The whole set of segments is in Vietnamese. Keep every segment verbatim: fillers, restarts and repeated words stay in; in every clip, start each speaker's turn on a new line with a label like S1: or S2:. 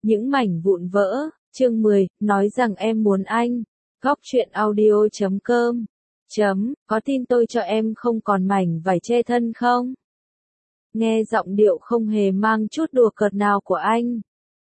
S1: Những mảnh vụn vỡ, chương mười, nói rằng em muốn anh. Góc truyện audio chấm com. Chấm, có tin tôi cho em không còn mảnh vải che thân không? Nghe giọng điệu không hề mang chút đùa cợt nào của anh.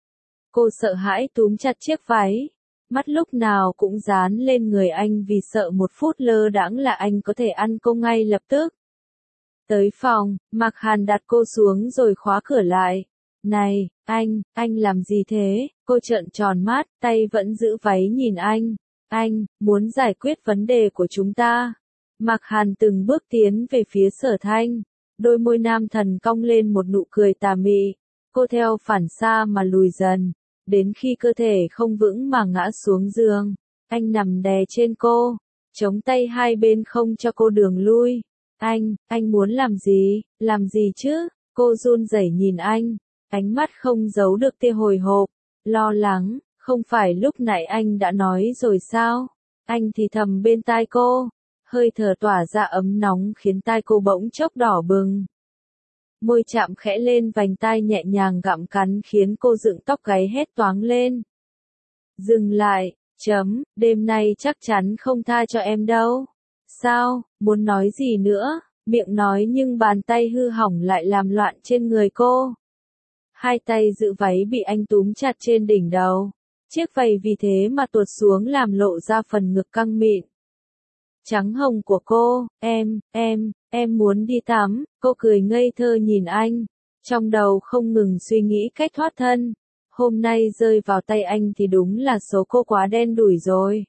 S1: Cô sợ hãi túm chặt chiếc váy, mắt lúc nào cũng dán lên người anh vì sợ một phút lơ đãng là anh có thể ăn cô ngay lập tức. Tới phòng, Mạc Hàn đặt cô xuống rồi khóa cửa lại. Này, anh, anh làm gì thế? Cô trợn tròn mắt, tay vẫn giữ váy nhìn anh. Anh, muốn giải quyết vấn đề của chúng ta. Mạc Hàn từng bước tiến về phía Sở Thanh. Đôi môi nam thần cong lên một nụ cười tà mị. Cô theo phản xạ mà lùi dần. Đến khi cơ thể không vững mà ngã xuống giường. Anh nằm đè trên cô. Chống tay hai bên không cho cô đường lui. Anh, anh muốn làm gì? Làm gì chứ? Cô run rẩy nhìn anh. Ánh mắt không giấu được tia hồi hộp, lo lắng, không phải lúc nãy anh đã nói rồi sao? Anh thì thầm bên tai cô, hơi thở tỏa ra ấm nóng khiến tai cô bỗng chốc đỏ bừng. Môi chạm khẽ lên vành tai nhẹ nhàng gặm cắn khiến cô dựng tóc gáy hét toáng lên. Dừng lại, chấm, đêm nay chắc chắn không tha cho em đâu. Sao, muốn nói gì nữa? Miệng nói nhưng bàn tay hư hỏng lại làm loạn trên người cô. Hai tay giữ váy bị anh túm chặt trên đỉnh đầu. Chiếc váy vì thế mà tuột xuống làm lộ ra phần ngực căng mịn. Trắng hồng của cô, em, em, em muốn đi tắm, cô cười ngây thơ nhìn anh. Trong đầu không ngừng suy nghĩ cách thoát thân. Hôm nay rơi vào tay anh thì đúng là số cô quá đen đủi rồi.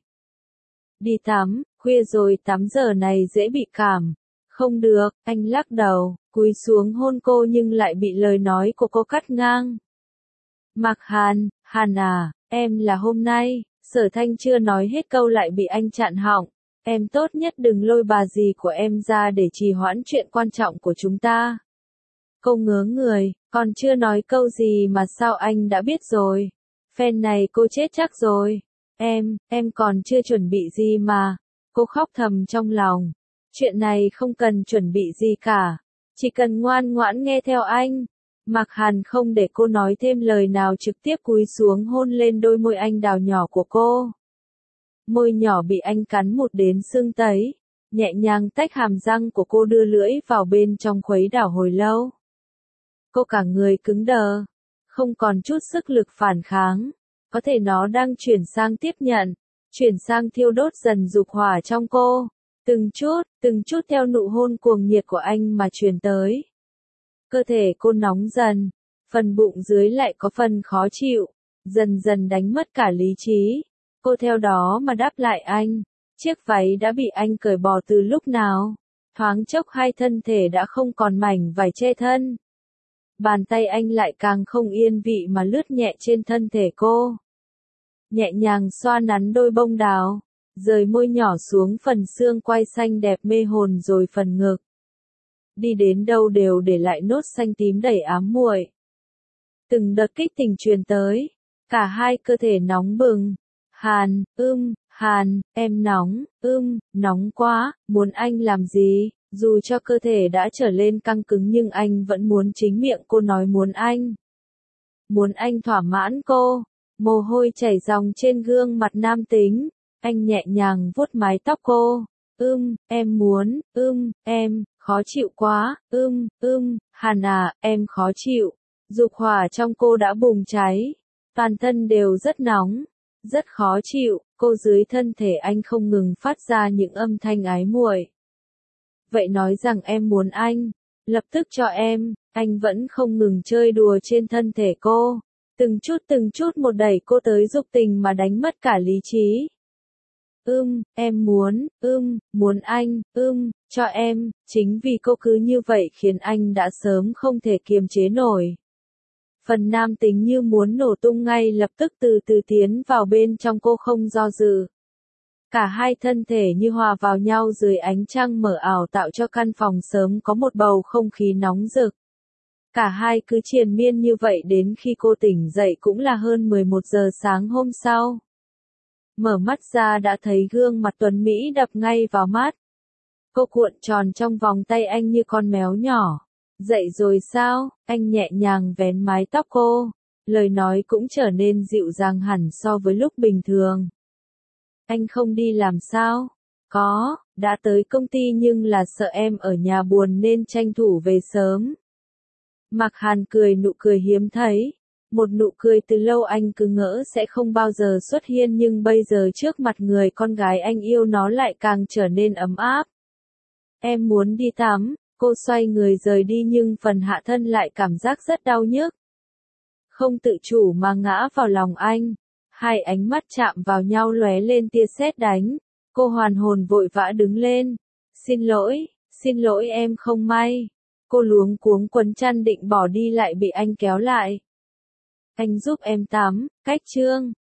S1: Đi tắm, khuya rồi tắm giờ này dễ bị cảm. Không được, anh lắc đầu, cúi xuống hôn cô nhưng lại bị lời nói của cô cắt ngang. Mạc Hàn, Hàn à, em là hôm nay, Sở Thanh chưa nói hết câu lại bị anh chặn họng. Em tốt nhất đừng lôi bà dì của em ra để trì hoãn chuyện quan trọng của chúng ta. Cô ngớ người, còn chưa nói câu gì mà sao anh đã biết rồi. Phen này cô chết chắc rồi. Em, em còn chưa chuẩn bị gì mà. Cô khóc thầm trong lòng. Chuyện này không cần chuẩn bị gì cả, chỉ cần ngoan ngoãn nghe theo anh. Mạc Hàn không để cô nói thêm lời nào trực tiếp cúi xuống hôn lên đôi môi anh đào nhỏ của cô. Môi nhỏ bị anh cắn một đến sưng tấy, nhẹ nhàng tách hàm răng của cô đưa lưỡi vào bên trong khuấy đảo hồi lâu. Cô cả người cứng đờ, không còn chút sức lực phản kháng, có thể nó đang chuyển sang tiếp nhận, chuyển sang thiêu đốt dần dục hỏa trong cô. Từng chút, từng chút theo nụ hôn cuồng nhiệt của anh mà truyền tới. Cơ thể cô nóng dần, phần bụng dưới lại có phần khó chịu, dần dần đánh mất cả lý trí. Cô theo đó mà đáp lại anh. Chiếc váy đã bị anh cởi bỏ từ lúc nào? Thoáng chốc hai thân thể đã không còn mảnh vải che thân. Bàn tay anh lại càng không yên vị mà lướt nhẹ trên thân thể cô. Nhẹ nhàng xoa nắn đôi bông đào. Rời môi nhỏ xuống phần xương quai xanh đẹp mê hồn rồi phần ngực. Đi đến đâu đều để lại nốt xanh tím đầy ám muội. Từng đợt kích tình truyền tới. Cả hai cơ thể nóng bừng. Hàn, ưm, Hàn, em nóng, ưm, nóng quá, muốn anh làm gì? Dù cho cơ thể đã trở lên căng cứng nhưng anh vẫn muốn chính miệng cô nói muốn anh. Muốn anh thỏa mãn cô. Mồ hôi chảy ròng trên gương mặt nam tính. Anh nhẹ nhàng vuốt mái tóc cô. Ưm, em muốn, ưm, em, khó chịu quá, ưm, ưm, Hàn à, em khó chịu. Dục hỏa trong cô đã bùng cháy. Toàn thân đều rất nóng, rất khó chịu, cô dưới thân thể anh không ngừng phát ra những âm thanh ái muội. Vậy nói rằng em muốn anh, lập tức cho em, anh vẫn không ngừng chơi đùa trên thân thể cô. Từng chút từng chút một đẩy cô tới dục tình mà đánh mất cả lý trí. Ưm, em muốn, ưm, muốn anh, ưm, cho em, chính vì cô cứ như vậy khiến anh đã sớm không thể kiềm chế nổi. Phần nam tính như muốn nổ tung ngay lập tức từ từ tiến vào bên trong cô không do dự. Cả hai thân thể như hòa vào nhau dưới ánh trăng mờ ảo tạo cho căn phòng sớm có một bầu không khí nóng rực. Cả hai cứ triền miên như vậy đến khi cô tỉnh dậy cũng là hơn mười một giờ sáng hôm sau. Mở mắt ra đã thấy gương mặt tuấn Mỹ đập ngay vào mắt. Cô cuộn tròn trong vòng tay anh như con mèo nhỏ. Dậy rồi sao? Anh nhẹ nhàng vén mái tóc cô. Lời nói cũng trở nên dịu dàng hẳn so với lúc bình thường. Anh không đi làm sao? Có, đã tới công ty nhưng là sợ em ở nhà buồn nên tranh thủ về sớm. Mạc Hàn cười nụ cười hiếm thấy. Một nụ cười từ lâu anh cứ ngỡ sẽ không bao giờ xuất hiện nhưng bây giờ trước mặt người con gái anh yêu nó lại càng trở nên ấm áp. Em muốn đi tắm, cô xoay người rời đi nhưng phần hạ thân lại cảm giác rất đau nhức. Không tự chủ mà ngã vào lòng anh. Hai ánh mắt chạm vào nhau lóe lên tia sét đánh. Cô hoàn hồn vội vã đứng lên. Xin lỗi, xin lỗi em không may. Cô luống cuống quấn chăn định bỏ đi lại bị anh kéo lại. Anh giúp em tắm, cách chương.